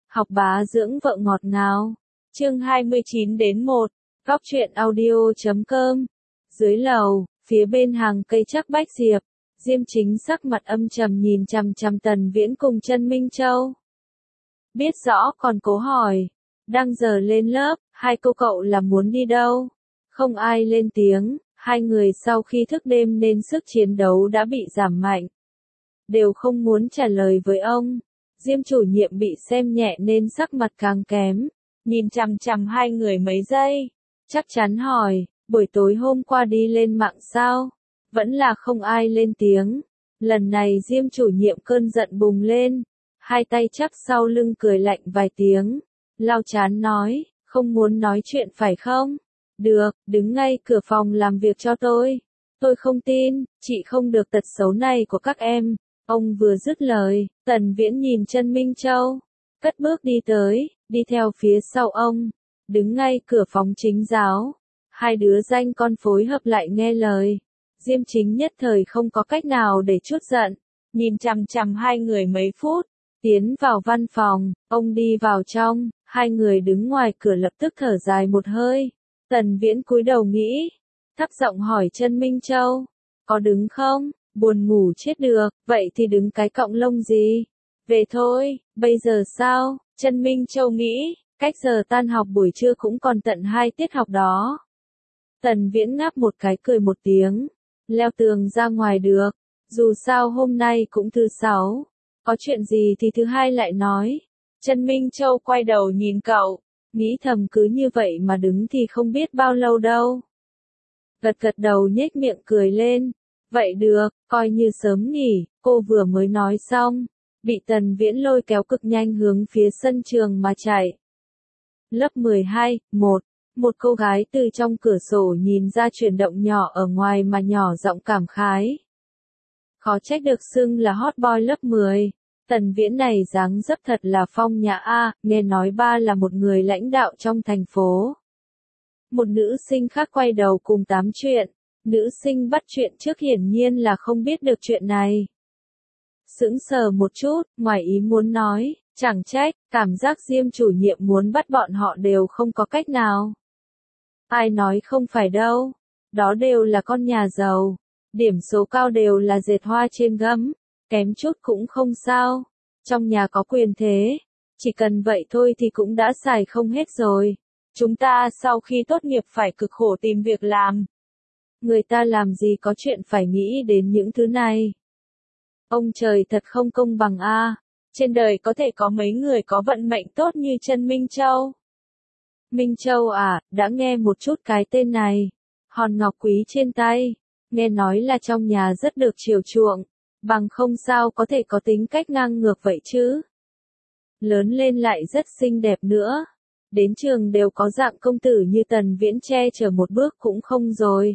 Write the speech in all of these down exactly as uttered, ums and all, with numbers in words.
Học bá dưỡng vợ ngọt ngào. Chương hai mươi chín đến một. Góc truyện audio chấm com. Dưới lầu, phía bên hàng cây chắc bách diệp, Diêm Chính sắc mặt âm trầm nhìn chằm chằm Tần Viễn cùng Trân Minh Châu. Biết rõ còn cố hỏi. Đang giờ lên lớp, hai cô cậu là muốn đi đâu? Không ai lên tiếng, hai người sau khi thức đêm nên sức chiến đấu đã bị giảm mạnh. Đều không muốn trả lời với ông. Diêm chủ nhiệm bị xem nhẹ nên sắc mặt càng kém, nhìn chằm chằm hai người mấy giây, chắc chắn hỏi, buổi tối hôm qua đi lên mạng sao? Vẫn là không ai lên tiếng. Lần này Diêm chủ nhiệm cơn giận bùng lên, hai tay chắp sau lưng cười lạnh vài tiếng, lau chán nói, không muốn nói chuyện phải không? Được, đứng ngay cửa phòng làm việc cho tôi. Tôi không tin, chị không được tật xấu này của các em. Ông vừa dứt lời, Tần Viễn nhìn Trân Minh Châu, cất bước đi tới, đi theo phía sau ông, đứng ngay cửa phòng chính giáo. Hai đứa danh con phối hợp lại nghe lời. Diêm Chính nhất thời không có cách nào để trút giận, nhìn chằm chằm hai người mấy phút, tiến vào văn phòng, ông đi vào trong, hai người đứng ngoài cửa lập tức thở dài một hơi. Tần Viễn cúi đầu nghĩ, thấp giọng hỏi Trân Minh Châu, có đứng không? Buồn ngủ chết được, vậy thì đứng cái cọng lông gì? Về thôi, bây giờ sao? Trân Minh Châu nghĩ, cách giờ tan học buổi trưa cũng còn tận hai tiết học đó. Tần Viễn ngáp một cái cười một tiếng, leo tường ra ngoài được, dù sao hôm nay cũng thứ sáu, có chuyện gì thì thứ hai lại nói. Trân Minh Châu quay đầu nhìn cậu, nghĩ thầm cứ như vậy mà đứng thì không biết bao lâu đâu. Gật gật đầu nhếch miệng cười lên. Vậy được, coi như sớm nghỉ, cô vừa mới nói xong, bị Tần Viễn lôi kéo cực nhanh hướng phía sân trường mà chạy. Lớp mười hai, một, một cô gái từ trong cửa sổ nhìn ra chuyển động nhỏ ở ngoài mà nhỏ giọng cảm khái. Khó trách được xưng là hot boy lớp mười, Tần Viễn này dáng dấp thật là phong nhã a, nghe nói ba là một người lãnh đạo trong thành phố. Một nữ sinh khác quay đầu cùng tám chuyện. Nữ sinh bắt chuyện trước hiển nhiên là không biết được chuyện này. Sững sờ một chút, ngoài ý muốn nói, chẳng trách, cảm giác Diêm chủ nhiệm muốn bắt bọn họ đều không có cách nào. Ai nói không phải đâu, đó đều là con nhà giàu, điểm số cao đều là dệt hoa trên gấm, kém chút cũng không sao, trong nhà có quyền thế, chỉ cần vậy thôi thì cũng đã xài không hết rồi. Chúng ta sau khi tốt nghiệp phải cực khổ tìm việc làm. Người ta làm gì có chuyện phải nghĩ đến những thứ này. Ông trời thật không công bằng a. À. Trên đời có thể có mấy người có vận mệnh tốt như Trân Minh Châu. Minh Châu à, đã nghe một chút cái tên này. Hòn ngọc quý trên tay. Nghe nói là trong nhà rất được chiều chuộng. Bằng không sao có thể có tính cách ngang ngược vậy chứ. Lớn lên lại rất xinh đẹp nữa. Đến trường đều có dạng công tử như Tần Viễn che chở một bước cũng không rồi.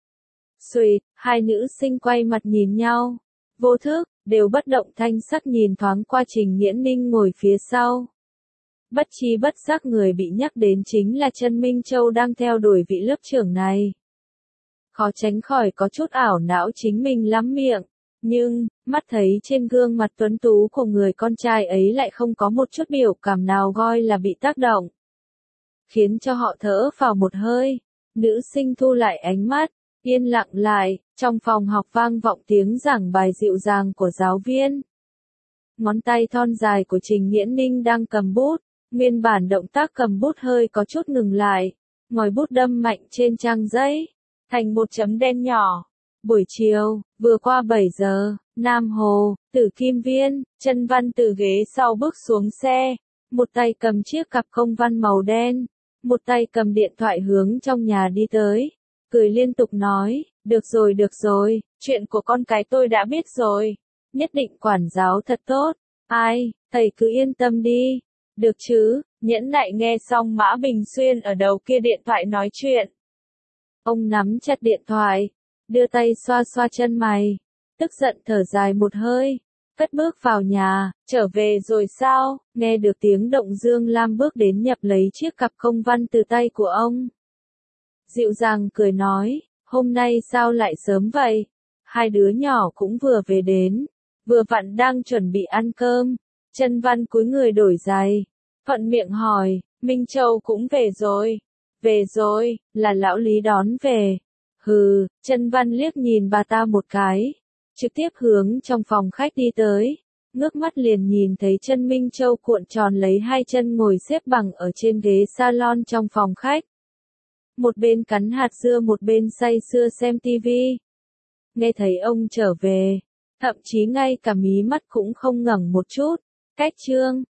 Xuỵt, hai nữ sinh quay mặt nhìn nhau, vô thức, đều bất động thanh sắc nhìn thoáng qua Trình Nghiễn Ninh ngồi phía sau. Bất chi bất giác người bị nhắc đến chính là Trân Minh Châu đang theo đuổi vị lớp trưởng này. Khó tránh khỏi có chút ảo não chính mình lắm miệng, nhưng, mắt thấy trên gương mặt tuấn tú của người con trai ấy lại không có một chút biểu cảm nào gọi là bị tác động. Khiến cho họ thở phào một hơi, nữ sinh thu lại ánh mắt. Yên lặng lại, trong phòng học vang vọng tiếng giảng bài dịu dàng của giáo viên. Ngón tay thon dài của Trình Nghiễn Ninh đang cầm bút, nguyên bản động tác cầm bút hơi có chút ngừng lại, ngòi bút đâm mạnh trên trang giấy, thành một chấm đen nhỏ. Buổi chiều, vừa qua bảy giờ, Nam Hồ, Tử Kim Viên, Trân Văn từ ghế sau bước xuống xe, một tay cầm chiếc cặp công văn màu đen, một tay cầm điện thoại hướng trong nhà đi tới. Cười liên tục nói, được rồi được rồi, chuyện của con cái tôi đã biết rồi, nhất định quản giáo thật tốt, ai, thầy cứ yên tâm đi, được chứ, nhẫn nại nghe xong Mã Bình Xuyên ở đầu kia điện thoại nói chuyện. Ông nắm chặt điện thoại, đưa tay xoa xoa chân mày, tức giận thở dài một hơi, cất bước vào nhà, trở về rồi sao, nghe được tiếng động Dương Lam bước đến nhập lấy chiếc cặp công văn từ tay của ông. Dịu dàng cười nói, hôm nay sao lại sớm vậy? Hai đứa nhỏ cũng vừa về đến, vừa vặn đang chuẩn bị ăn cơm. Trân Văn cúi người đổi giày, thuận miệng hỏi, Minh Châu cũng về rồi. Về rồi, là lão Lý đón về. Hừ, Chân Văn liếc nhìn bà ta một cái, trực tiếp hướng trong phòng khách đi tới. Ngước mắt liền nhìn thấy chân Minh Châu cuộn tròn lấy hai chân ngồi xếp bằng ở trên ghế salon trong phòng khách. Một bên cắn hạt dưa một bên say sưa xem tivi. Nghe thấy ông trở về, thậm chí ngay cả mí mắt cũng không ngẩng một chút. Cách chương